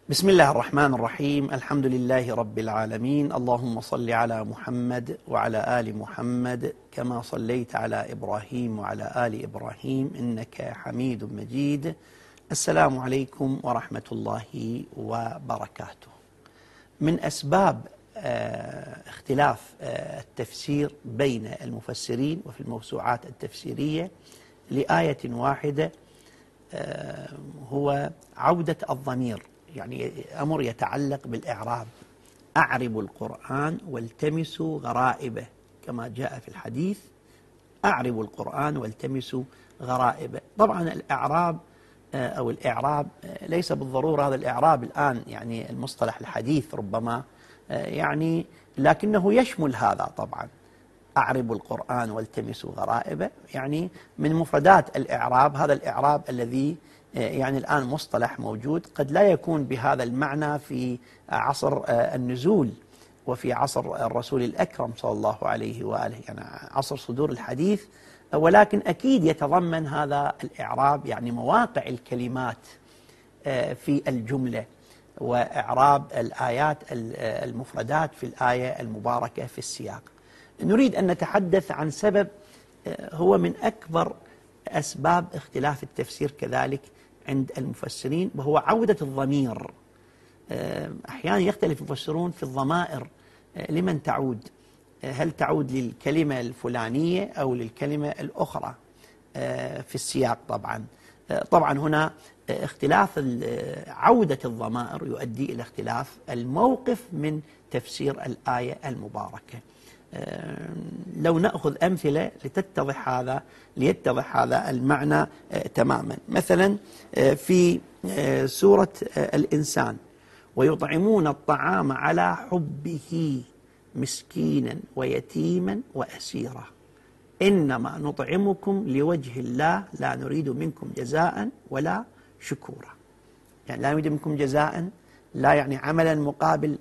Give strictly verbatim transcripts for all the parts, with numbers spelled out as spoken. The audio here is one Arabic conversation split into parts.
بسم الله الرحمن الرحيم. الحمد لله رب العالمين. اللهم صل على محمد وعلى آل محمد كما صليت على إبراهيم وعلى آل إبراهيم إنك حميد مجيد. السلام عليكم ورحمة الله وبركاته. من أسباب اختلاف التفسير بين المفسرين وفي الموسوعات التفسيرية لآية واحدة هو عودة الضمير، يعني أمر يتعلق بالإعراب. أعربوا القرآن والتمسوا غرائبه كما جاء في الحديث، أعربوا القرآن والتمسوا غرائبه. طبعا الإعراب أو الإعراب ليس بالضرورة هذا الإعراب الآن يعني المصطلح الحديث ربما يعني، لكنه يشمل هذا. طبعا أعربوا القرآن والتمسوا غرائبه يعني من مفردات الإعراب. هذا الإعراب الذي يعني الآن مصطلح موجود قد لا يكون بهذا المعنى في عصر النزول وفي عصر الرسول الأكرم صلى الله عليه وآله، يعني عصر صدور الحديث، ولكن أكيد يتضمن هذا الإعراب يعني مواقع الكلمات في الجملة وإعراب الآيات المفردات في الآية المباركة في السياق. نريد أن نتحدث عن سبب هو من أكبر أسباب اختلاف التفسير كذلك عند المفسرين، وهو عودة الضمير. أحيانا يختلف المفسرون في الضمائر لمن تعود، هل تعود للكلمة الفلانية أو للكلمة الأخرى في السياق. طبعا طبعا هنا اختلاف عودة الضمائر يؤدي إلى اختلاف الموقف من تفسير الآية المباركة. لو نأخذ أمثلة لتتضح هذا ليتضح هذا المعنى تماما. مثلا في سورة الإنسان: ويطعمون الطعام على حبه مسكينا ويتيما وأسيرا إنما نطعمكم لوجه الله لا نريد منكم جزاء ولا شكورا. يعني لا نريد منكم جزاء، لا يعني عملا مقابل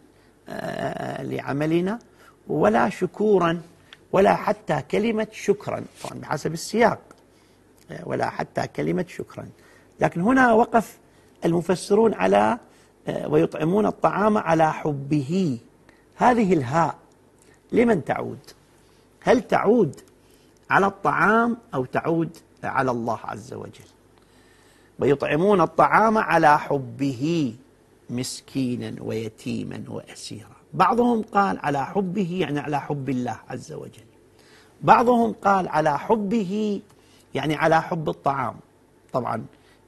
لعملنا، ولا شكورا، ولا حتى كلمة شكرا، طبعا بحسب السياق، ولا حتى كلمة شكرا. لكن هنا وقف المفسرون على ويطعمون الطعام على حبه. هذه الهاء لمن تعود؟ هل تعود على الطعام أو تعود على الله عز وجل؟ ويطعمون الطعام على حبه مسكينا ويتيما وأسيرا. بعضهم قال على حبه يعني على حب الله عز وجل، بعضهم قال على حبه يعني على حب الطعام. طبعا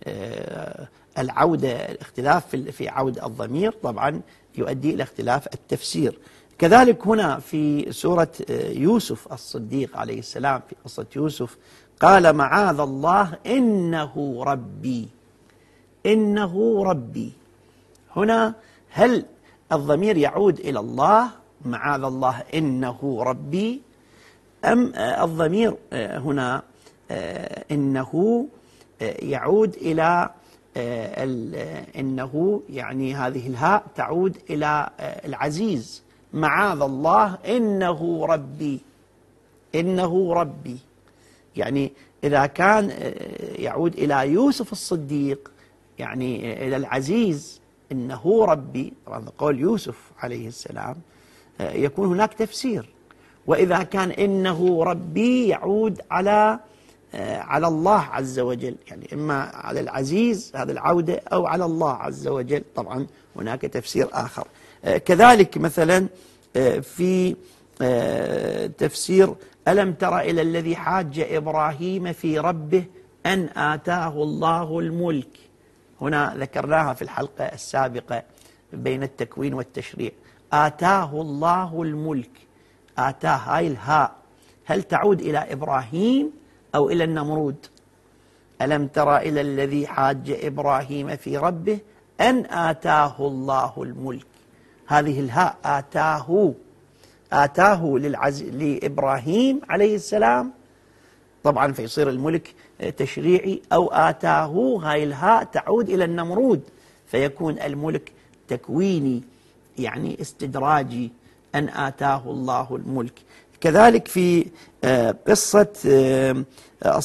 العودة الاختلاف في عود الضمير طبعا يؤدي إلى اختلاف التفسير. كذلك هنا في سورة يوسف الصديق عليه السلام في قصة يوسف قال معاذ الله إنه ربي، إنه ربي. هنا هل الضمير يعود إلى الله معاذ الله إنه ربي، أم الضمير هنا إنه يعود إلى إنه يعني هذه الهاء تعود إلى العزيز معاذ الله إنه ربي، إنه ربي. يعني إذا كان يعود إلى يوسف الصديق يعني إلى العزيز إنه ربي، طبعا قول يوسف عليه السلام يكون هناك تفسير. وإذا كان إنه ربي يعود على على الله عز وجل، يعني إما على العزيز هذا العودة أو على الله عز وجل، طبعا هناك تفسير آخر. كذلك مثلا في تفسير ألم تر إلى الذي حاج إبراهيم في ربه أن آتاه الله الملك. هنا ذكرناها في الحلقة السابقة بين التكوين والتشريع، آتاه الله الملك. آتاه هاي الهاء هل تعود إلى إبراهيم أو إلى النمرود؟ ألم تر إلى الذي حاج إبراهيم في ربه أن آتاه الله الملك. هذه الهاء آتاه، آتاه للعز... لإبراهيم عليه السلام طبعا فيصير الملك تشريعي، أو آتاه هاي الهاء تعود إلى النمرود فيكون الملك تكويني يعني استدراجي أن آتاه الله الملك. كذلك في قصة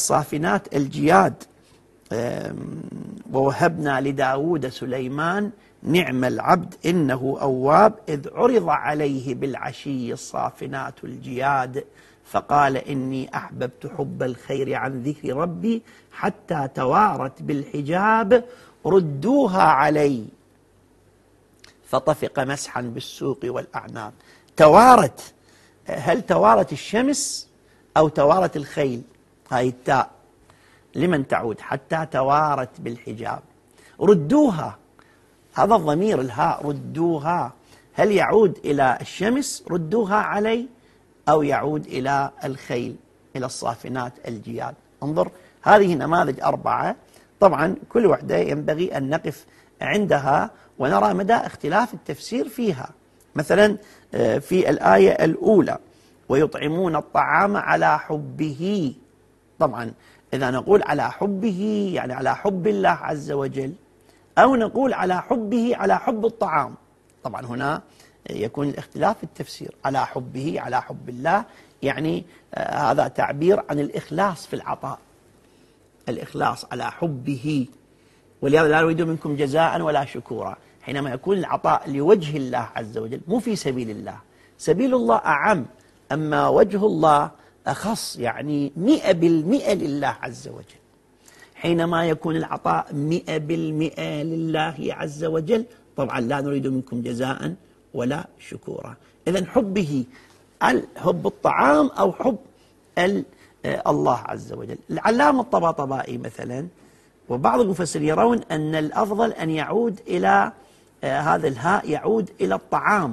الصافنات الجياد ووهبنا لداود سليمان نعم العبد إنه أواب إذ عرض عليه بالعشي الصافنات الجياد فقال إني أحببت حب الخير عن ذكر ربي حتى توارت بالحجاب ردوها علي فطفق مسحا بالسوق والأعناق. توارت، هل توارت الشمس أو توارت الخيل؟ هاي التاء لمن تعود؟ حتى توارت بالحجاب. ردوها، هذا الضمير الهاء ردوها، هل يعود إلى الشمس ردوها علي أو يعود إلى الخيل إلى الصافنات الجياد؟ انظر، هذه نماذج أربعة، طبعا كل وحدة ينبغي أن نقف عندها ونرى مدى اختلاف التفسير فيها. مثلا في الآية الأولى ويطعمون الطعام على حبه، طبعا إذا نقول على حبه يعني على حب الله عز وجل، أو نقول على حبه على حب الطعام، طبعا هنا يكون الاختلاف في التفسير. على حبه على حب الله يعني آه هذا تعبير عن الإخلاص في العطاء، الإخلاص على حبه، ولهذا لا نريد منكم جزاء ولا شكورا. حينما يكون العطاء لوجه الله عز وجل مو في سبيل الله، سبيل الله أعم، أما وجه الله أخص، يعني مئة بالمئة لله عز وجل. حينما يكون العطاء مئة بالمئة لله عز وجل طبعا لا نريد منكم جزاء ولا شكورا. إذن حبه حب الطعام أو حب الله عز وجل. العلامة الطباطبائي مثلا وبعض المفسرين يرون أن الأفضل أن يعود إلى هذا الهاء يعود إلى الطعام،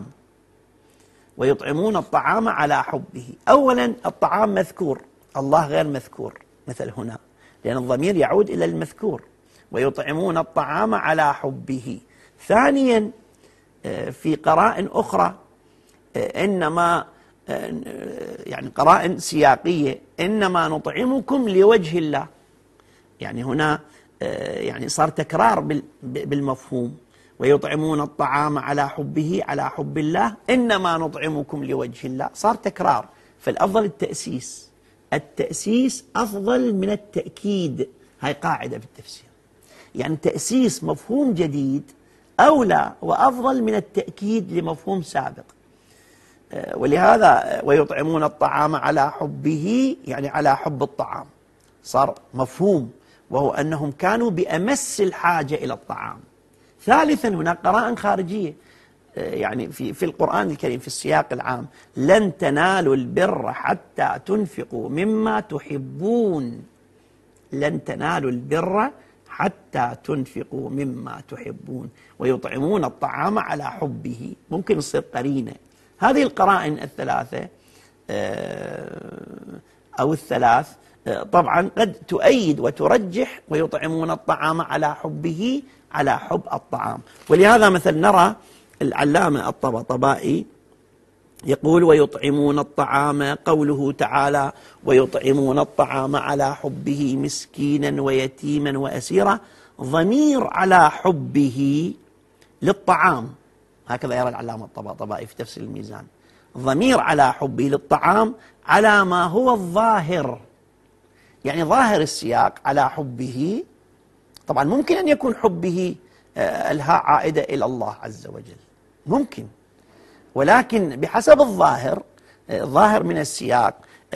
ويطعمون الطعام على حبه. أولا الطعام مذكور، الله غير مذكور مثل هنا، لأن الضمير يعود إلى المذكور، ويطعمون الطعام على حبه. ثانيا في قرائن أخرى إنما يعني قرائن سياقية إنما نطعمكم لوجه الله، يعني هنا يعني صار تكرار بالمفهوم، ويطعمون الطعام على حبه على حب الله إنما نطعمكم لوجه الله، صار تكرار. فالأفضل التأسيس، التأسيس أفضل من التأكيد، هاي قاعدة في التفسير، يعني تأسيس مفهوم جديد أولى وأفضل من التأكيد لمفهوم سابق. ولهذا ويطعمون الطعام على حبه يعني على حب الطعام، صار مفهوم، وهو أنهم كانوا بأمس الحاجة إلى الطعام. ثالثا هناك قرائن خارجية، يعني في في القرآن الكريم في السياق العام لن تنالوا البر حتى تنفقوا مما تحبون، لن تنالوا البر حتى تنفقوا مما تحبون، ويطعمون الطعام على حبه، ممكن تصير قرينة. هذه القرائن الثلاثة أو الثلاث طبعا قد تؤيد وترجح ويطعمون الطعام على حبه على حب الطعام. ولهذا مثل نرى العلامة الطباطبائي يقول ويطعمون الطعام، قوله تعالى ويطعمون الطعام على حبه مسكينا ويتيما وأسيرا، ضمير على حبه للطعام، هكذا يرى العلامة الطباطبائي في تفسير الميزان، ضمير على حبه للطعام على ما هو الظاهر، يعني ظاهر السياق على حبه. طبعا ممكن أن يكون حبه الهاء عائدة إلى الله عز وجل، ممكن، ولكن بحسب الظاهر، ظاهر من السياق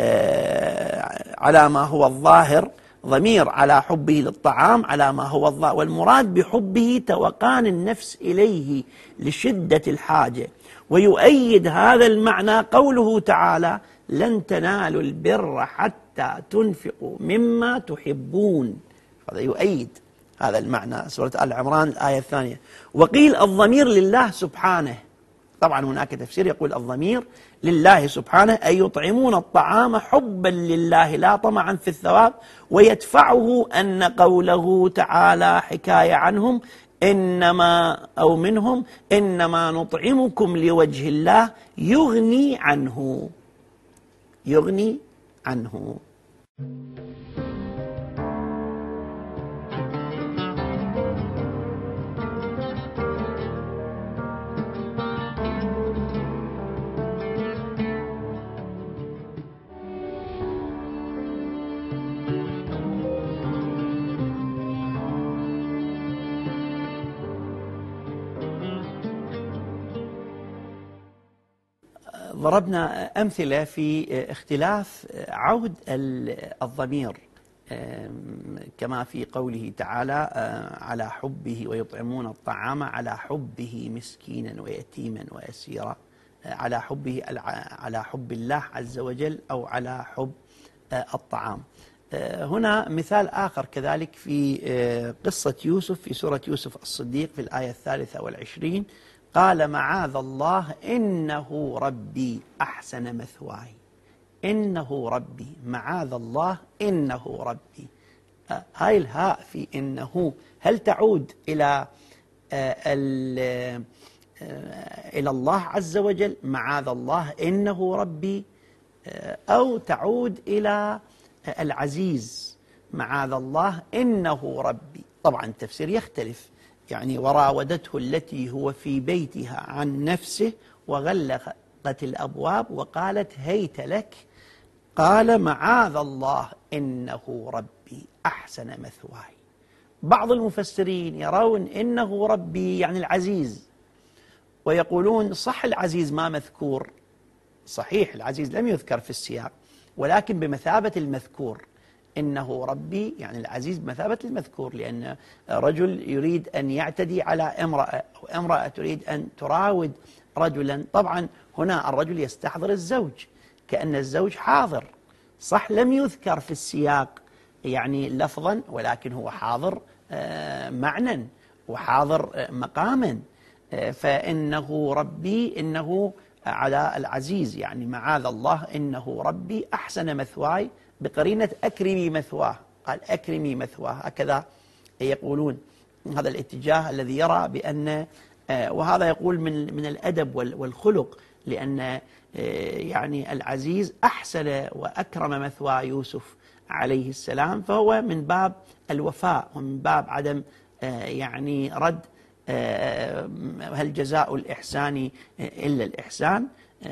على ما هو الظاهر، ضمير على حبه للطعام على ما هو الظاهر، والمراد بحبه توقان النفس إليه لشدة الحاجة. ويؤيد هذا المعنى قوله تعالى لن تنالوا البر حتى تنفقوا مما تحبون، هذا يؤيد هذا المعنى، سورة آل عمران الآية الثانية. وقيل الضمير لله سبحانه، طبعا هناك تفسير يقول الضمير لله سبحانه أي يطعمون الطعام حبا لله لا طمعا في الثواب، ويدفعه أن قوله تعالى حكاية عنهم إنما أو منهم إنما نطعمكم لوجه الله يغني عنه، يغني عنه. ضربنا أمثلة في اختلاف عود الضمير كما في قوله تعالى على حبه ويطعمون الطعام على حبه مسكينا ويتيما وأسيرا، على حبه على حب الله عز وجل أو على حب الطعام. هنا مثال آخر كذلك في قصة يوسف في سورة يوسف الصديق في الآية الثالثة والعشرين، قال معاذ الله إنه ربي أحسن مثواي. إنه ربي، معاذ الله إنه ربي. هاي الهاء في إنه هل تعود إلى إلى الله عز وجل معاذ الله إنه ربي، أو تعود إلى العزيز معاذ الله إنه ربي؟ طبعا التفسير يختلف، يعني وراودته التي هو في بيتها عن نفسه وغلقت الأبواب وقالت هيت لك قال معاذ الله إنه ربي أحسن مثواي. بعض المفسرين يرون إنه ربي يعني العزيز، ويقولون صح العزيز ما مذكور، صحيح العزيز لم يذكر في السياق ولكن بمثابة المذكور، إنه ربي يعني العزيز بمثابة المذكور، لأن رجل يريد أن يعتدي على امرأة أو امرأة تريد أن تراود رجلا، طبعا هنا الرجل يستحضر الزوج كأن الزوج حاضر، صح لم يذكر في السياق يعني لفظا ولكن هو حاضر معنى وحاضر مقاما، فإنه ربي إنه على العزيز يعني معاذ الله إنه ربي أحسن مثواي بقرينة أكرمي مثواه، قال أكرمي مثواه، هكذا يقولون. هذا الاتجاه الذي يرى بأن، وهذا يقول من من الأدب والخلق، لأن يعني العزيز أحسن وأكرم مثوى يوسف عليه السلام، فهو من باب الوفاء ومن باب عدم يعني رد هل جزاء الإحسان إلا الإحسان.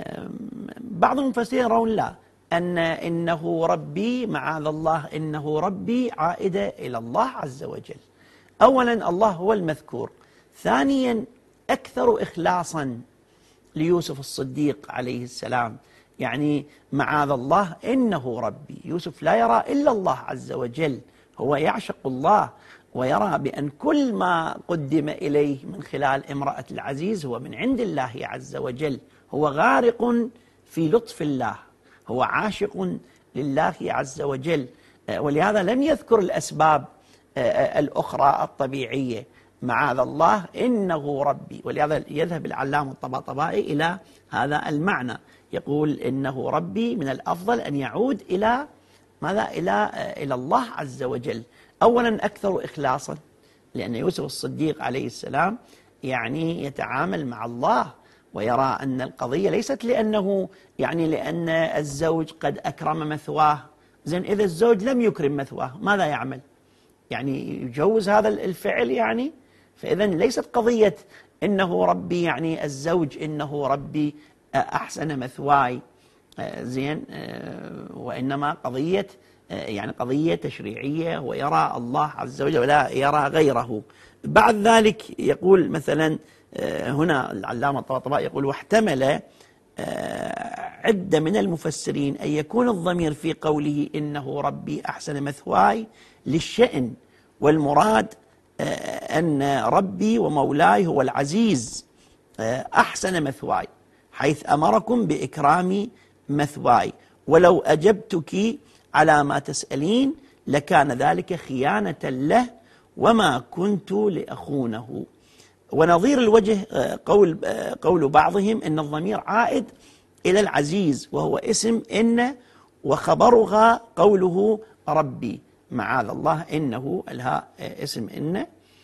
بعض المفسرين يرون لا، أن إنه ربي معاذ الله إنه ربي عائدة إلى الله عز وجل. أولا الله هو المذكور، ثانيا أكثر إخلاصا ليوسف الصديق عليه السلام، يعني معاذ الله إنه ربي، يوسف لا يرى إلا الله عز وجل، هو يعشق الله ويرى بأن كل ما قدم إليه من خلال امرأة العزيز هو من عند الله عز وجل، هو غارق في لطف الله، هو عاشق لله عز وجل، ولهذا لم يذكر الأسباب الأخرى الطبيعية، معاذ الله إنه ربي. ولهذا يذهب العلامة الطباطبائي إلى هذا المعنى، يقول إنه ربي من الأفضل أن يعود إلى ماذا؟ إلى إلى الله عز وجل. أولا أكثر إخلاصا، لأن يوسف الصديق عليه السلام يعني يتعامل مع الله ويرى أن القضية ليست لأنه يعني لأن الزوج قد أكرم مثواه. زين إذا الزوج لم يكرم مثواه ماذا يعمل؟ يعني يجوز هذا الفعل يعني؟ فإذا ليست قضية إنه ربي يعني الزوج إنه ربي أحسن مثواي زين، وإنما قضية يعني قضية تشريعية ويرى الله عز وجل ولا يرى غيره. بعد ذلك يقول مثلا هنا العلامة الطباطبائي يقول واحتمل عدة من المفسرين أن يكون الضمير في قوله إنه ربي أحسن مثواي للشأن، والمراد أن ربي ومولاي هو العزيز أحسن مثواي، حيث أمركم بإكرام مثواي، ولو أجبتك على ما تسألين لكان ذلك خيانة له وما كنت لأخونه. ونظير الوجه قول قول بعضهم إن الضمير عائد إلى العزيز وهو اسم إن، وخبرها قوله ربي معاذ الله إنه الهاء اسم إن،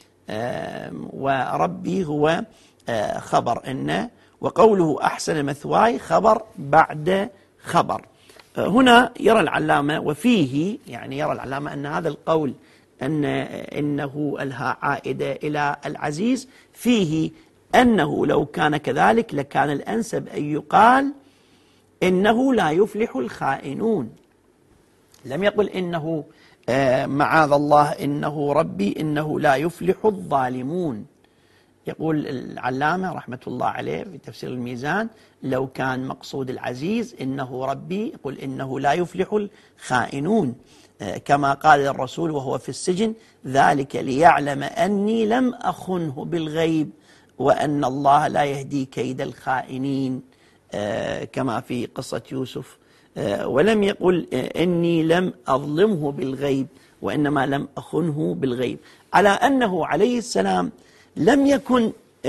وربي هو خبر إن، وقوله أحسن مثواي خبر بعد خبر. هنا يرى العلامة وفيه يعني يرى العلامة أن هذا القول أن إنه الهاء عائدة إلى العزيز فيه أنه لو كان كذلك لكان الأنسب أن يقال إنه لا يفلح الخائنون. لم يقل إنه معاذ الله إنه ربي إنه لا يفلح الظالمون، يقول العلامة رحمة الله عليه في تفسير الميزان: لو كان مقصود العزيز إنه ربي، قل إنه لا يفلح الخائنون، كما قال الرسول وهو في السجن: ذلك ليعلم أني لم أخنه بالغيب وأن الله لا يهدي كيد الخائنين، كما في قصة يوسف. ولم يقل إني لم أظلمه بالغيب، وإنما لم أخنه بالغيب، على أنه عليه السلام لم يكن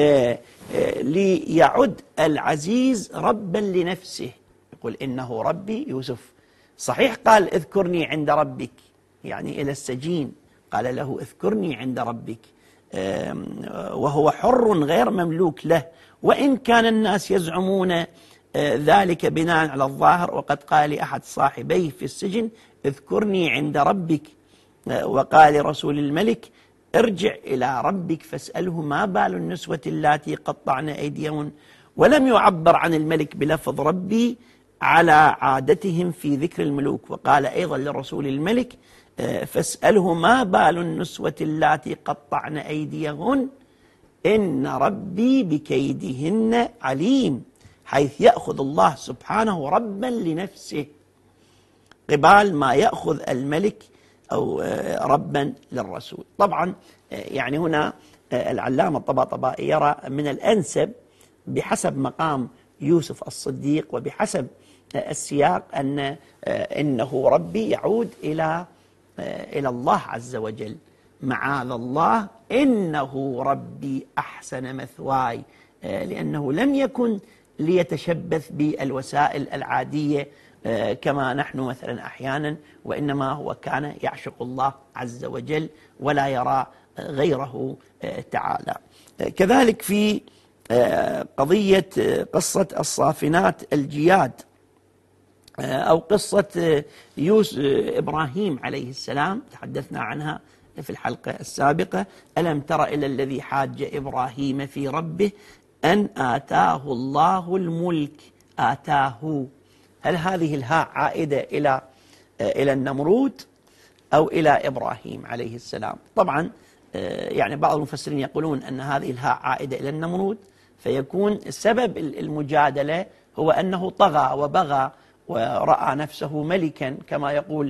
ليعد العزيز ربا لنفسه. يقول إنه ربي يوسف، صحيح قال اذكرني عند ربك، يعني إلى السجين قال له اذكرني عند ربك، وهو حر غير مملوك له، وإن كان الناس يزعمون ذلك بناء على الظاهر. وقد قال لأحد صاحبيه في السجن: اذكرني عند ربك، وقال لرسول الملك: ارجع إلى ربك فاسأله ما بال النسوة اللاتي قطعن أيديهن. ولم يعبر عن الملك بلفظ ربي على عادتهم في ذكر الملوك. وقال أيضا لرسول الملك: فاسأله ما بال النسوة اللاتي قطعن أيديهن إن ربي بكيدهن عليم، حيث يأخذ الله سبحانه ربا لنفسه قبال ما يأخذ الملك أو ربا للرسول. طبعا يعني هنا العلامة الطباطبائي يرى من الأنسب بحسب مقام يوسف الصديق وبحسب السياق أن إنه ربي يعود إلى إلى الله عز وجل: معاذ الله إنه ربي أحسن مثواي، لأنه لم يكن ليتشبث بالوسائل العادية كما نحن مثلا أحيانا، وإنما هو كان يعشق الله عز وجل ولا يرى غيره تعالى. كذلك في قضية قصة الصافنات الجياد، أو قصة يوسف إبراهيم عليه السلام تحدثنا عنها في الحلقة السابقة: ألم تر إلى الذي حاج إبراهيم في ربه أن آتاه الله الملك. آتاه، هل هذه الهاء عائدة إلى إلى النمرود أو إلى إبراهيم عليه السلام؟ طبعا يعني بعض المفسرين يقولون أن هذه الهاء عائدة إلى النمرود، فيكون سبب المجادلة هو أنه طغى وبغى ورأى نفسه ملكا، كما يقول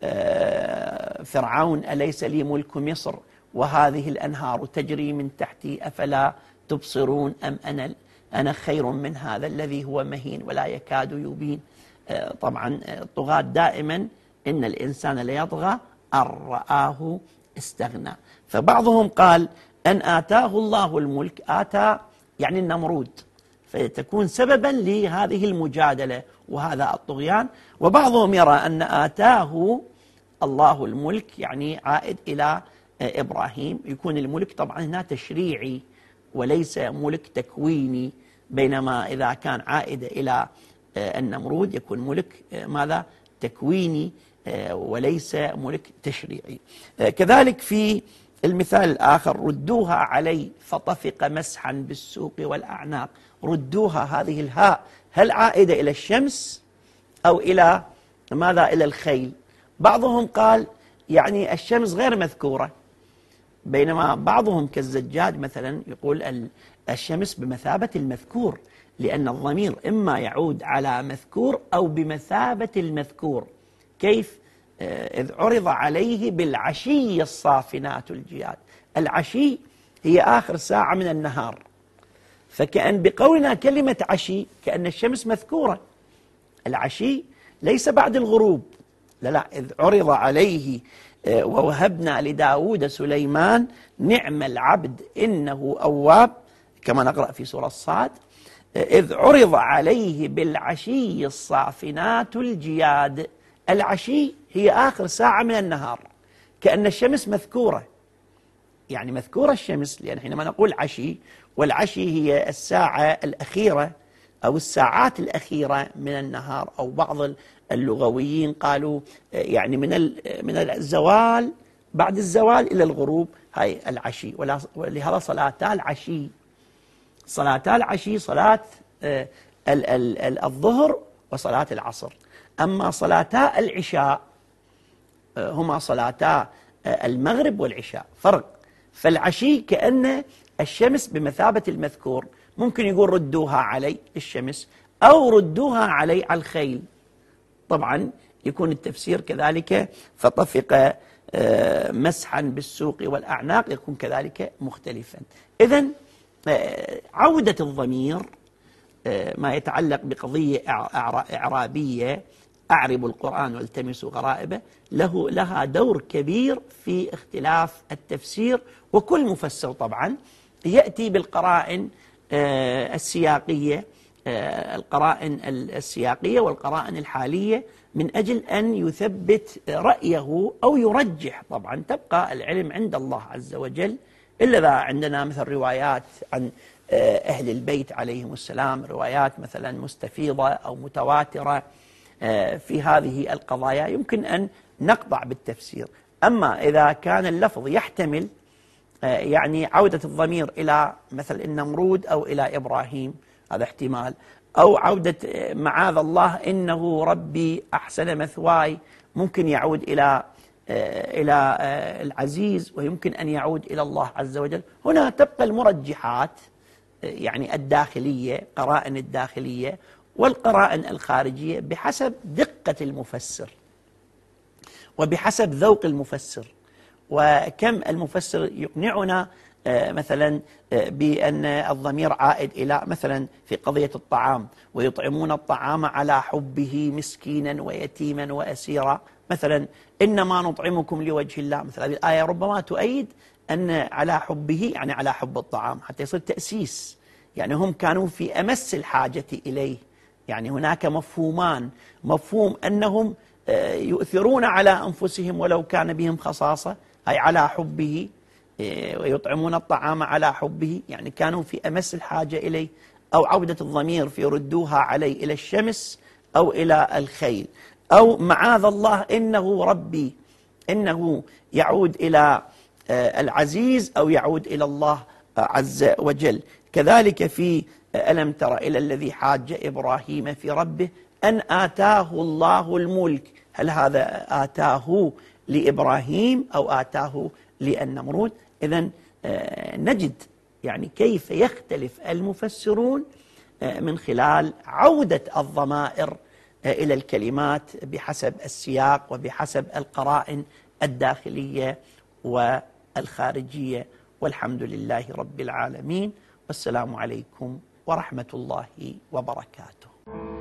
فرعون: أليس لي ملك مصر وهذه الأنهار تجري من تحتي أفلا تبصرون أم أنا أنا خير من هذا الذي هو مهين ولا يكاد يبين. طبعا الطغاة دائما إن الإنسان ليطغى أن رآه استغنى. فبعضهم قال أن آتاه الله الملك، آتى يعني النمرود، فتكون سببا لهذه المجادلة وهذا الطغيان. وبعضهم يرى أن آتاه الله الملك يعني عائد إلى إبراهيم، يكون الملك طبعا هنا تشريعي وليس ملك تكويني، بينما إذا كان عائد إلى النمرود يكون ملك ماذا؟ تكويني وليس ملك تشريعي. كذلك في المثال الآخر: ردوها علي فطفق مسحا بالسوق والأعناق. ردوها، هذه الهاء هل عائدة إلى الشمس أو إلى ماذا؟ إلى الخيل. بعضهم قال يعني الشمس غير مذكورة، بينما بعضهم كالزجاج مثلا يقول الشمس بمثابة المذكور، لأن الضمير إما يعود على مذكور أو بمثابة المذكور. كيف؟ إذ عرض عليه بالعشي الصافنات الجياد. العشي هي آخر ساعة من النهار، فكأن بقولنا كلمة عشي كأن الشمس مذكورة. العشي ليس بعد الغروب، لا لا، إذ عرض عليه ووهبنا لداود سليمان نعم العبد إنه أواب، كما نقرأ في سورة الصاد: إذ عرض عليه بالعشي الصافنات الجياد. العشي هي آخر ساعة من النهار، كأن الشمس مذكورة، يعني مذكورة الشمس، لأن حينما نقول عشي، والعشي هي الساعة الأخيرة أو الساعات الأخيرة من النهار، أو بعض اللغويين قالوا يعني من من الزوال، بعد الزوال إلى الغروب، هاي العشي. ولهذا صلاتا العشي، صلاتا العشي صلاة الظهر وصلاة العصر. أما صلاتا العشاء هما صلاتا المغرب والعشاء، فرق. فالعشي كأن الشمس بمثابة المذكور، ممكن يقول ردوها علي الشمس أو ردوها علي على الخيل. طبعا يكون التفسير كذلك فطفق مسحا بالسوق والأعناق يكون كذلك مختلفا. إذن عودة الضمير ما يتعلق بقضية إعرابية، أعرب القرآن والتمسوا غرائبه، له لها دور كبير في اختلاف التفسير. وكل مفسر طبعا يأتي بالقرائن السياقية، القرائن السياقية والقرائن الحالية من أجل أن يثبت رأيه أو يرجح. طبعا تبقى العلم عند الله عز وجل، إلا إذا عندنا مثل روايات عن أهل البيت عليهم السلام، روايات مثلا مستفيضة أو متواترة في هذه القضايا، يمكن أن نقطع بالتفسير. أما إذا كان اللفظ يحتمل يعني عودة الضمير إلى مثل النمرود أو إلى إبراهيم، هذا احتمال، أو عودة معاذ الله إنه ربي أحسن مثواي، ممكن يعود إلى إلى العزيز ويمكن أن يعود إلى الله عز وجل. هنا تبقى المرجحات يعني الداخلية، قرائن الداخلية والقرائن الخارجية بحسب دقة المفسر وبحسب ذوق المفسر، وكم المفسر يقنعنا مثلا بأن الضمير عائد إلى مثلا في قضية الطعام، ويطعمون الطعام على حبه مسكينا ويتيما وأسيرا، مثلا إنما نطعمكم لوجه الله. مثلا هذه الآية ربما تؤيد أن على حبه يعني على حب الطعام حتى يصير تأسيس، يعني هم كانوا في أمس الحاجة إليه. يعني هناك مفهومان، مفهوم أنهم يؤثرون على أنفسهم ولو كان بهم خصاصة، هي على حبه، ويطعمون الطعام على حبه يعني كانوا في أمس الحاجة إليه. أو عودة الضمير في ردوها علي إلى الشمس أو إلى الخيل، أو معاذ الله إنه ربي، إنه يعود إلى العزيز أو يعود إلى الله عز وجل. كذلك في ألم تر إلى الذي حاج إبراهيم في ربه أن آتاه الله الملك، هل هذا آتاه لإبراهيم أو آتاه للنمرود؟ إذن نجد يعني كيف يختلف المفسرون من خلال عودة الضمائر إلى الكلمات بحسب السياق وبحسب القرائن الداخلية والخارجية. والحمد لله رب العالمين، والسلام عليكم ورحمة الله وبركاته.